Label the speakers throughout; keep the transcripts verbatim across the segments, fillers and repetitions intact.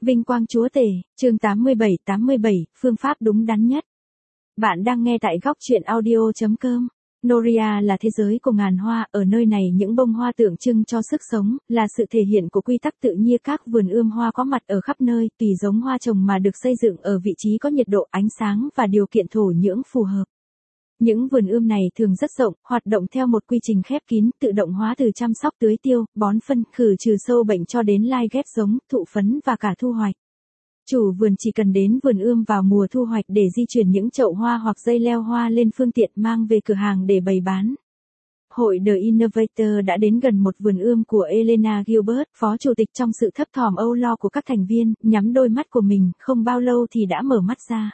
Speaker 1: Vinh quang chúa tể, chương tám mươi bảy tám mươi bảy, phương pháp đúng đắn nhất. Bạn đang nghe tại góc truyện audio.com. Noria là thế giới của ngàn hoa, ở nơi này những bông hoa tượng trưng cho sức sống, là sự thể hiện của quy tắc tự nhiên. Các vườn ươm hoa có mặt ở khắp nơi, tùy giống hoa trồng mà được xây dựng ở vị trí có nhiệt độ, ánh sáng và điều kiện thổ nhưỡng phù hợp. Những vườn ươm này thường rất rộng, hoạt động theo một quy trình khép kín, tự động hóa từ chăm sóc tưới tiêu, bón phân, khử trừ sâu bệnh cho đến lai ghép giống, thụ phấn và cả thu hoạch. Chủ vườn chỉ cần đến vườn ươm vào mùa thu hoạch để di chuyển những chậu hoa hoặc dây leo hoa lên phương tiện mang về cửa hàng để bày bán. Hội The Innovator đã đến gần một vườn ươm của Elena Gilbert, phó chủ tịch. Trong sự thấp thỏm âu lo của các thành viên, nhắm đôi mắt của mình, không bao lâu thì đã mở mắt ra.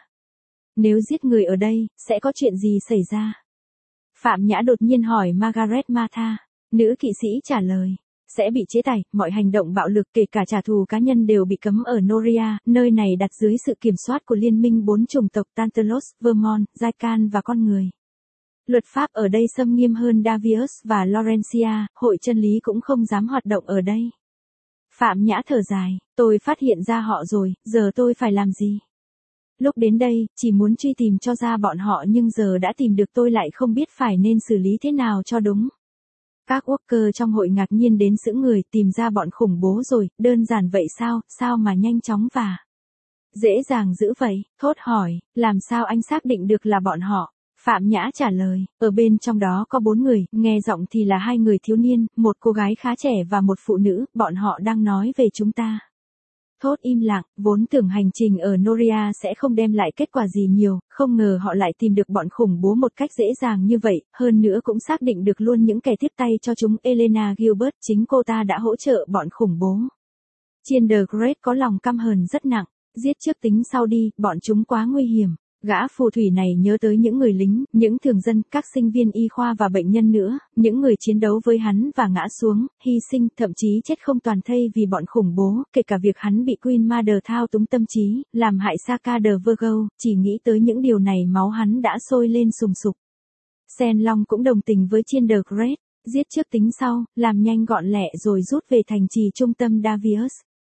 Speaker 1: Nếu giết người ở đây, sẽ có chuyện gì xảy ra? Phạm Nhã đột nhiên hỏi Margaret Martha. Nữ kỵ sĩ trả lời. Sẽ bị chế tài, mọi hành động bạo lực kể cả trả thù cá nhân đều bị cấm ở Noria, nơi này đặt dưới sự kiểm soát của Liên minh bốn chủng tộc Tantalos, Vermont, Zycan và con người. Luật pháp ở đây xâm nghiêm hơn Davius và Laurentia, hội chân lý cũng không dám hoạt động ở đây. Phạm Nhã thở dài, tôi phát hiện ra họ rồi, giờ tôi phải làm gì? Lúc đến đây, chỉ muốn truy tìm cho ra bọn họ nhưng giờ đã tìm được tôi lại không biết phải nên xử lý thế nào cho đúng. Các worker trong hội ngạc nhiên đến sững người, tìm ra bọn khủng bố rồi, đơn giản vậy sao, sao mà nhanh chóng và dễ dàng dữ vậy? Thốt hỏi, làm sao anh xác định được là bọn họ? Phạm Nhã trả lời, ở bên trong đó có bốn người, nghe giọng thì là hai người thiếu niên, một cô gái khá trẻ và một phụ nữ, bọn họ đang nói về chúng ta. Thốt im lặng, vốn tưởng hành trình ở Noria sẽ không đem lại kết quả gì nhiều, không ngờ họ lại tìm được bọn khủng bố một cách dễ dàng như vậy, hơn nữa cũng xác định được luôn những kẻ tiếp tay cho chúng. Elena Gilbert, chính cô ta đã hỗ trợ bọn khủng bố. Chiên the Great có lòng căm hờn rất nặng, giết trước tính sau đi, bọn chúng quá nguy hiểm. Gã phù thủy này nhớ tới những người lính, những thường dân, các sinh viên y khoa và bệnh nhân nữa, những người chiến đấu với hắn và ngã xuống, hy sinh, thậm chí chết không toàn thây vì bọn khủng bố, kể cả việc hắn bị Queen Mother thao túng tâm trí, làm hại Saka the Virgo, chỉ nghĩ tới những điều này máu hắn đã sôi lên sùng sục. Sen Long cũng đồng tình với Chiên the Great, giết trước tính sau, làm nhanh gọn lẹ rồi rút về thành trì trung tâm Davius.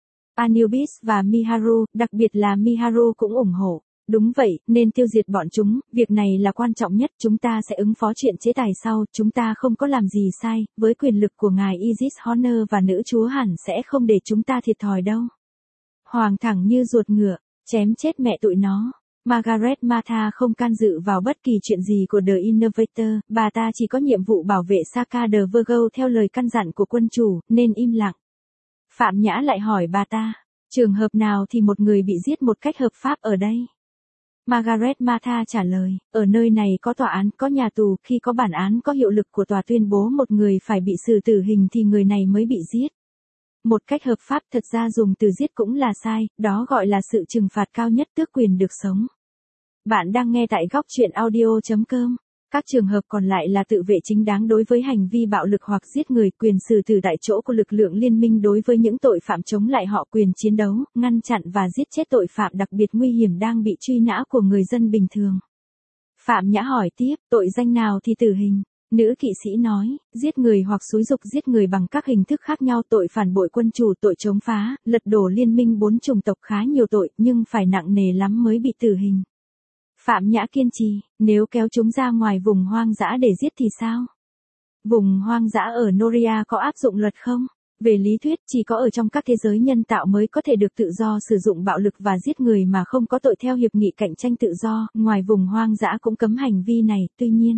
Speaker 1: Anubis và Miharu, đặc biệt là Miharu cũng ủng hộ. Đúng vậy, nên tiêu diệt bọn chúng, việc này là quan trọng nhất, chúng ta sẽ ứng phó chuyện chế tài sau, chúng ta không có làm gì sai, với quyền lực của ngài Isis Honor và nữ chúa hẳn sẽ không để chúng ta thiệt thòi đâu. Hoàng thẳng như ruột ngựa, chém chết mẹ tụi nó. Margaret Martha không can dự vào bất kỳ chuyện gì của The Innovator, bà ta chỉ có nhiệm vụ bảo vệ Saka the Virgo theo lời căn dặn của quân chủ, nên im lặng. Phạm Nhã lại hỏi bà ta, trường hợp nào thì một người bị giết một cách hợp pháp ở đây? Margaret Martha trả lời, ở nơi này có tòa án, có nhà tù, khi có bản án có hiệu lực của tòa tuyên bố một người phải bị xử tử hình thì người này mới bị giết. Một cách hợp pháp, thật ra dùng từ giết cũng là sai, đó gọi là sự trừng phạt cao nhất, tước quyền được sống. Bạn đang nghe tại góc truyện audio.com. Các trường hợp còn lại là tự vệ chính đáng đối với hành vi bạo lực hoặc giết người, quyền xử tử tại chỗ của lực lượng liên minh đối với những tội phạm chống lại họ, quyền chiến đấu, ngăn chặn và giết chết tội phạm đặc biệt nguy hiểm đang bị truy nã của người dân bình thường. Phạm Nhã hỏi tiếp, tội danh nào thì tử hình? Nữ kỵ sĩ nói, giết người hoặc xúi giục giết người bằng các hình thức khác nhau, tội phản bội quân chủ, tội chống phá, lật đổ liên minh bốn chủng tộc, khá nhiều tội, nhưng phải nặng nề lắm mới bị tử hình. Phạm Nhã kiên trì, nếu kéo chúng ra ngoài vùng hoang dã để giết thì sao? Vùng hoang dã ở Noria có áp dụng luật không? Về lý thuyết, chỉ có ở trong các thế giới nhân tạo mới có thể được tự do sử dụng bạo lực và giết người mà không có tội theo hiệp nghị cạnh tranh tự do, ngoài vùng hoang dã cũng cấm hành vi này, tuy nhiên,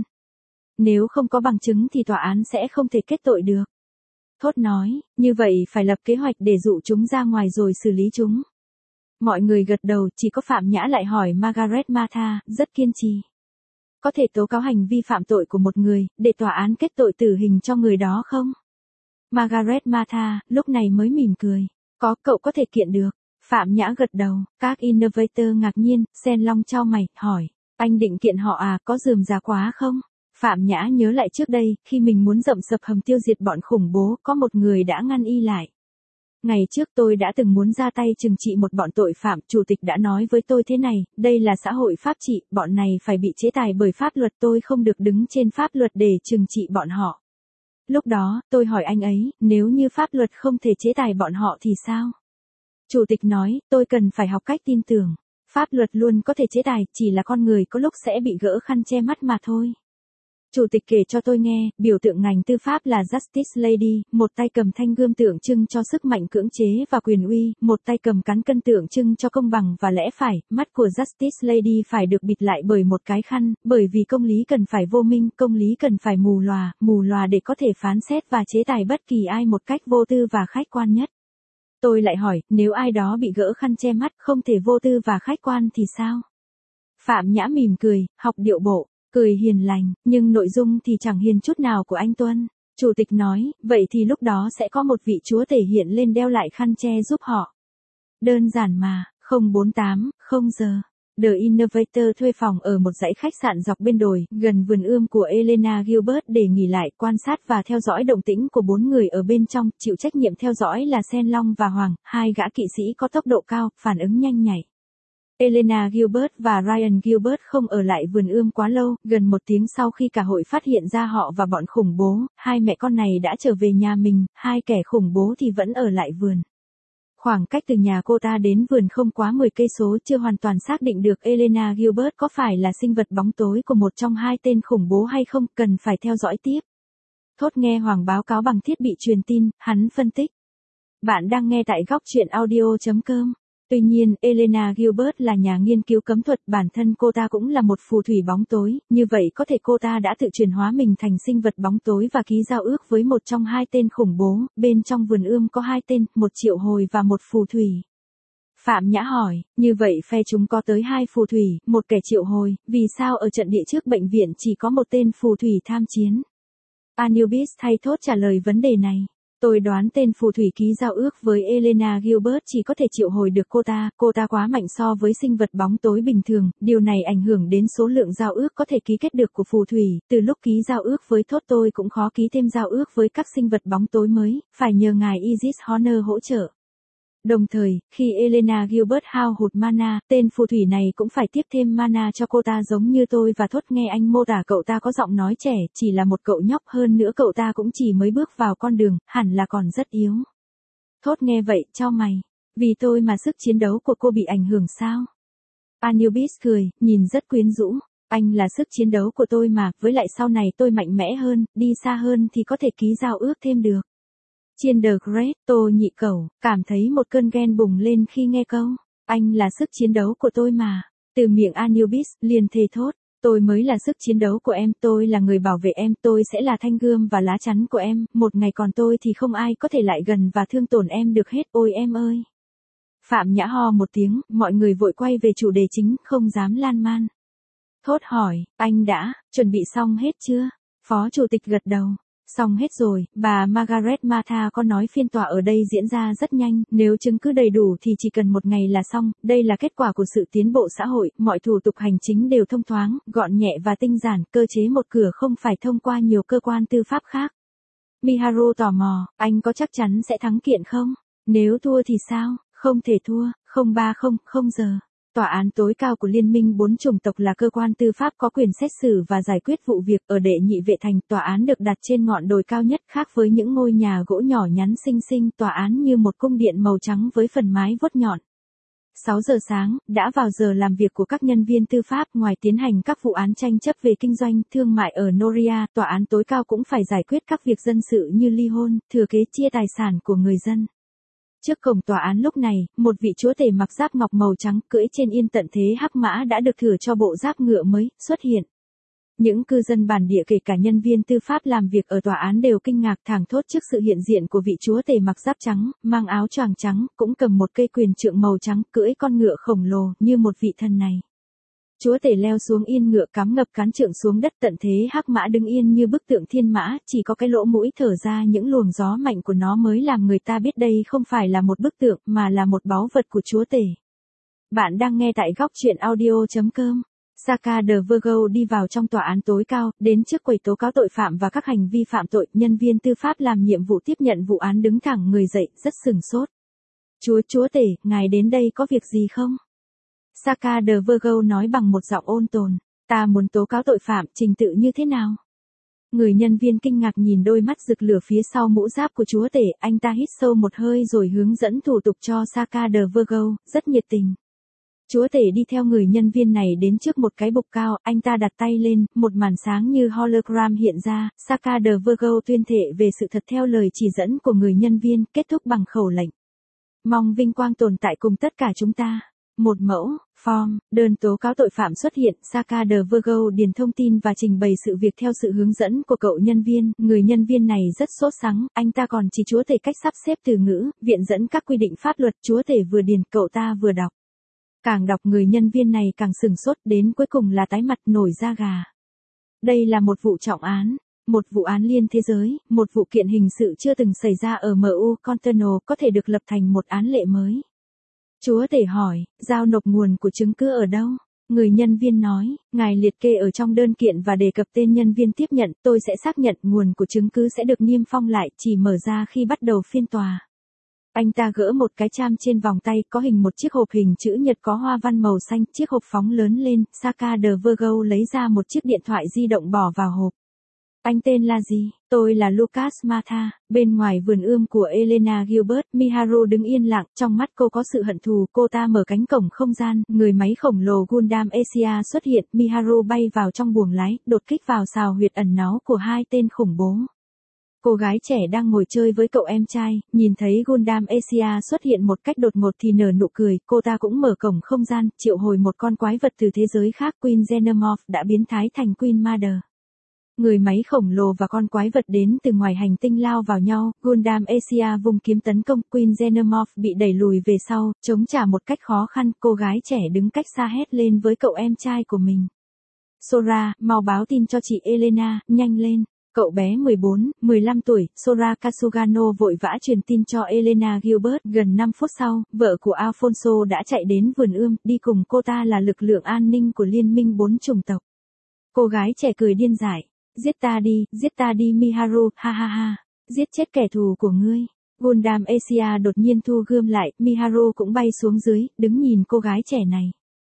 Speaker 1: nếu không có bằng chứng thì tòa án sẽ không thể kết tội được. Thốt nói, như vậy phải lập kế hoạch để dụ chúng ra ngoài rồi xử lý chúng. Mọi người gật đầu, chỉ có Phạm Nhã lại hỏi Margaret Martha, rất kiên trì. Có thể tố cáo hành vi phạm tội của một người, để tòa án kết tội tử hình cho người đó không? Margaret Martha, lúc này mới mỉm cười. Có, cậu có thể kiện được. Phạm Nhã gật đầu, các Innovator ngạc nhiên, Sen Long chau mày, hỏi, anh định kiện họ à, có rườm rà quá không? Phạm Nhã nhớ lại trước đây, khi mình muốn rậm sập hầm tiêu diệt bọn khủng bố, có một người đã ngăn y lại. Ngày trước tôi đã từng muốn ra tay trừng trị một bọn tội phạm, chủ tịch đã nói với tôi thế này, đây là xã hội pháp trị, bọn này phải bị chế tài bởi pháp luật, tôi không được đứng trên pháp luật để trừng trị bọn họ. Lúc đó, tôi hỏi anh ấy, nếu như pháp luật không thể chế tài bọn họ thì sao? Chủ tịch nói, tôi cần phải học cách tin tưởng. Pháp luật luôn có thể chế tài, chỉ là con người có lúc sẽ bị gỡ khăn che mắt mà thôi. Chủ tịch kể cho tôi nghe, biểu tượng ngành tư pháp là Justice Lady, một tay cầm thanh gươm tượng trưng cho sức mạnh cưỡng chế và quyền uy, một tay cầm cán cân tượng trưng cho công bằng và lẽ phải. Mắt của Justice Lady phải được bịt lại bởi một cái khăn, bởi vì công lý cần phải vô minh, công lý cần phải mù lòa, mù lòa để có thể phán xét và chế tài bất kỳ ai một cách vô tư và khách quan nhất. Tôi lại hỏi, nếu ai đó bị gỡ khăn che mắt không thể vô tư và khách quan thì sao? Phạm Nhã mỉm cười, học điệu bộ. Cười hiền lành, nhưng nội dung thì chẳng hiền chút nào của anh Tuân. Chủ tịch nói, vậy thì lúc đó sẽ có một vị chúa tể hiện lên đeo lại khăn che giúp họ. Đơn giản mà, không bốn tám, không giờ. The Innovator thuê phòng ở một dãy khách sạn dọc bên đồi, gần vườn ươm của Elena Gilbert để nghỉ lại, quan sát và theo dõi động tĩnh của bốn người ở bên trong, chịu trách nhiệm theo dõi là Sen Long và Hoàng, hai gã kỵ sĩ có tốc độ cao, phản ứng nhanh nhạy. Elena Gilbert và Ryan Gilbert không ở lại vườn ươm quá lâu, gần một tiếng sau khi cả hội phát hiện ra họ và bọn khủng bố, hai mẹ con này đã trở về nhà mình, hai kẻ khủng bố thì vẫn ở lại vườn. Khoảng cách từ nhà cô ta đến vườn không quá mười cây số, chưa hoàn toàn xác định được Elena Gilbert có phải là sinh vật bóng tối của một trong hai tên khủng bố hay không, cần phải theo dõi tiếp. Thốt nghe Hoàng báo cáo bằng thiết bị truyền tin, hắn phân tích. Bạn đang nghe tại góc truyện audio chấm com. Tuy nhiên, Elena Gilbert là nhà nghiên cứu cấm thuật, bản thân cô ta cũng là một phù thủy bóng tối, như vậy có thể cô ta đã tự chuyển hóa mình thành sinh vật bóng tối và ký giao ước với một trong hai tên khủng bố, bên trong vườn ươm có hai tên, một triệu hồi và một phù thủy. Phạm Nhã hỏi, như vậy phe chúng có tới hai phù thủy, một kẻ triệu hồi, vì sao ở trận địa trước bệnh viện chỉ có một tên phù thủy tham chiến? Anubis thay thốt trả lời vấn đề này. Tôi đoán tên phù thủy ký giao ước với Elena Gilbert chỉ có thể triệu hồi được cô ta, cô ta quá mạnh so với sinh vật bóng tối bình thường, điều này ảnh hưởng đến số lượng giao ước có thể ký kết được của phù thủy, từ lúc ký giao ước với Thốt tôi cũng khó ký thêm giao ước với các sinh vật bóng tối mới, phải nhờ ngài Isis Horner hỗ trợ. Đồng thời, khi Elena Gilbert hao hụt mana, tên phù thủy này cũng phải tiếp thêm mana cho cô ta giống như tôi và Thốt nghe anh mô tả cậu ta có giọng nói trẻ, chỉ là một cậu nhóc, hơn nữa cậu ta cũng chỉ mới bước vào con đường, hẳn là còn rất yếu. Thốt nghe vậy, chau mày. Vì tôi mà sức chiến đấu của cô bị ảnh hưởng sao? Anubis cười, nhìn rất quyến rũ. Anh là sức chiến đấu của tôi mà, với lại sau này tôi mạnh mẽ hơn, đi xa hơn thì có thể ký giao ước thêm được. Trên The Great, Tô Nhị Cẩu, cảm thấy một cơn ghen bùng lên khi nghe câu, anh là sức chiến đấu của tôi mà. Từ miệng Anubis, liền thề thốt, tôi mới là sức chiến đấu của em, tôi là người bảo vệ em, tôi sẽ là thanh gươm và lá chắn của em, một ngày còn tôi thì không ai có thể lại gần và thương tổn em được hết, ôi em ơi. Phạm Nhã ho một tiếng, mọi người vội quay về chủ đề chính, không dám lan man. Thốt hỏi, anh đã, chuẩn bị xong hết chưa? Phó chủ tịch gật đầu. Xong hết rồi, bà Margaret Martha có nói phiên tòa ở đây diễn ra rất nhanh, nếu chứng cứ đầy đủ thì chỉ cần một ngày là xong, đây là kết quả của sự tiến bộ xã hội, mọi thủ tục hành chính đều thông thoáng, gọn nhẹ và tinh giản, cơ chế một cửa không phải thông qua nhiều cơ quan tư pháp khác. Miharu tò mò, anh có chắc chắn sẽ thắng kiện không? Nếu thua thì sao? Không thể thua, không ba không, không giờ. Tòa án tối cao của Liên minh bốn chủng tộc là cơ quan tư pháp có quyền xét xử và giải quyết vụ việc ở Đệ Nhị Vệ Thành. Tòa án được đặt trên ngọn đồi cao nhất, khác với những ngôi nhà gỗ nhỏ nhắn xinh xinh. Tòa án như một cung điện màu trắng với phần mái vuốt nhọn. sáu giờ sáng, đã vào giờ làm việc của các nhân viên tư pháp. Ngoài tiến hành các vụ án tranh chấp về kinh doanh, thương mại ở Noria, tòa án tối cao cũng phải giải quyết các việc dân sự như ly hôn, thừa kế, chia tài sản của người dân. Trước cổng tòa án lúc này, một vị chúa tể mặc giáp ngọc màu trắng cưỡi trên yên tận thế hắc mã đã được thử cho bộ giáp ngựa mới, xuất hiện. Những cư dân bản địa kể cả nhân viên tư pháp làm việc ở tòa án đều kinh ngạc thảng thốt trước sự hiện diện của vị chúa tể mặc giáp trắng, mang áo choàng trắng, cũng cầm một cây quyền trượng màu trắng, cưỡi con ngựa khổng lồ như một vị thần này. Chúa tể leo xuống yên ngựa cắm ngập cán trượng xuống đất, tận thế hắc mã đứng yên như bức tượng thiên mã, chỉ có cái lỗ mũi thở ra những luồng gió mạnh của nó mới làm người ta biết đây không phải là một bức tượng mà là một báu vật của chúa tể. Bạn đang nghe tại góc truyện audio chấm com. Saka de Virgo đi vào trong tòa án tối cao, đến trước quầy tố cáo tội phạm và các hành vi phạm tội, nhân viên tư pháp làm nhiệm vụ tiếp nhận vụ án đứng thẳng người dậy, rất sửng sốt. Chúa chúa tể, ngài đến đây có việc gì không? Saka de Virgo nói bằng một giọng ôn tồn, ta muốn tố cáo tội phạm, trình tự như thế nào? Người nhân viên kinh ngạc nhìn đôi mắt rực lửa phía sau mũ giáp của chúa tể, anh ta hít sâu một hơi rồi hướng dẫn thủ tục cho Saka de Virgo, rất nhiệt tình. Chúa tể đi theo người nhân viên này đến trước một cái bục cao, anh ta đặt tay lên, một màn sáng như hologram hiện ra, Saka de Virgo tuyên thệ về sự thật theo lời chỉ dẫn của người nhân viên, kết thúc bằng khẩu lệnh. Mong vinh quang tồn tại cùng tất cả chúng ta. Một mẫu, form, đơn tố cáo tội phạm xuất hiện, Saka de Virgo điền thông tin và trình bày sự việc theo sự hướng dẫn của cậu nhân viên, người nhân viên này rất sốt sắng, anh ta còn chỉ chúa tể cách sắp xếp từ ngữ, viện dẫn các quy định pháp luật, chúa tể vừa điền, cậu ta vừa đọc. Càng đọc người nhân viên này càng sừng sốt, đến cuối cùng là tái mặt nổi da gà. Đây là một vụ trọng án. Một vụ án liên thế giới, một vụ kiện hình sự chưa từng xảy ra ở em u Continental có thể được lập thành một án lệ mới. Chúa tể hỏi, giao nộp nguồn của chứng cứ ở đâu? Người nhân viên nói, ngài liệt kê ở trong đơn kiện và đề cập tên nhân viên tiếp nhận, tôi sẽ xác nhận nguồn của chứng cứ sẽ được niêm phong lại, chỉ mở ra khi bắt đầu phiên tòa. Anh ta gỡ một cái cham trên vòng tay, có hình một chiếc hộp hình chữ nhật có hoa văn màu xanh, chiếc hộp phóng lớn lên, Saka de Virgo lấy ra một chiếc điện thoại di động bỏ vào hộp. Anh tên là gì? Tôi là Lucas Matha. Bên ngoài vườn ươm của Elena Gilbert, Miharu đứng yên lặng, trong mắt cô có sự hận thù, cô ta mở cánh cổng không gian, người máy khổng lồ Gundam Asia xuất hiện, Miharu bay vào trong buồng lái, đột kích vào sào huyệt ẩn náu của hai tên khủng bố. Cô gái trẻ đang ngồi chơi với cậu em trai, nhìn thấy Gundam Asia xuất hiện một cách đột ngột thì nở nụ cười, cô ta cũng mở cổng không gian, triệu hồi một con quái vật từ thế giới khác, Queen Xenomorph đã biến thái thành Queen Mother. Người máy khổng lồ và con quái vật đến từ ngoài hành tinh lao vào nhau, Gundam Asia vung kiếm tấn công, Queen Xenomorph bị đẩy lùi về sau, chống trả một cách khó khăn, cô gái trẻ đứng cách xa hét lên với cậu em trai của mình. Sora, mau báo tin cho chị Elena, nhanh lên. Cậu bé mười bốn, mười lăm tuổi, Sora Kasugano vội vã truyền tin cho Elena Gilbert. Gần năm phút sau, vợ của Alfonso đã chạy đến vườn ươm, đi cùng cô ta là lực lượng an ninh của Liên minh bốn chủng tộc. Cô gái trẻ cười điên dại. Giết ta đi, giết ta đi Miharu, ha ha ha. Giết chết kẻ thù của ngươi. Gundam Asia đột nhiên thu gươm lại, Miharu cũng bay xuống dưới, đứng nhìn cô gái trẻ này.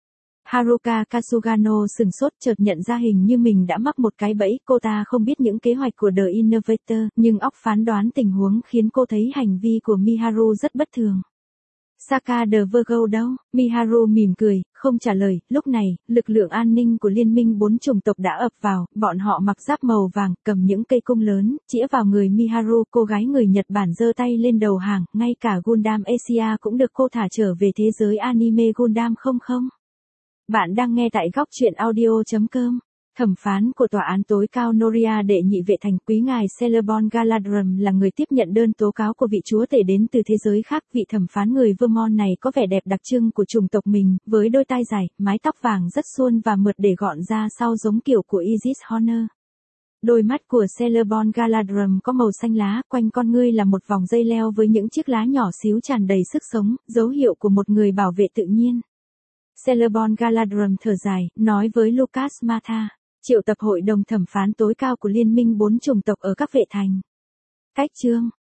Speaker 1: Haruka Kasugano sừng sốt, chợt nhận ra hình như mình đã mắc một cái bẫy, cô ta không biết những kế hoạch của The Innovator, nhưng óc phán đoán tình huống khiến cô thấy hành vi của Miharu rất bất thường. Saka de Virgo đâu? Miharu mỉm cười, không trả lời. Lúc này, lực lượng an ninh của Liên minh bốn chủng tộc đã ập vào, bọn họ mặc giáp màu vàng, cầm những cây cung lớn, chĩa vào người Miharu. Cô gái người Nhật Bản giơ tay lên đầu hàng, ngay cả Gundam Asia cũng được cô thả trở về thế giới anime Gundam không không. Bạn đang nghe tại góc truyện audio chấm com. Thẩm phán của tòa án tối cao Noria đệ nhị vệ thành quý ngài Celebon Galadrim là người tiếp nhận đơn tố cáo của vị chúa tể đến từ thế giới khác. Vị thẩm phán người Vermont này có vẻ đẹp đặc trưng của chủng tộc mình, với đôi tai dài, mái tóc vàng rất suôn và mượt để gọn ra sau giống kiểu của Isis Honor. Đôi mắt của Celebon Galadrim có màu xanh lá, quanh con ngươi là một vòng dây leo với những chiếc lá nhỏ xíu tràn đầy sức sống, dấu hiệu của một người bảo vệ tự nhiên. Celebon Galadrim thở dài, nói với Lucas Matha. Triệu tập hội đồng thẩm phán tối cao của Liên minh bốn chủng tộc ở các vệ thành. Cách chương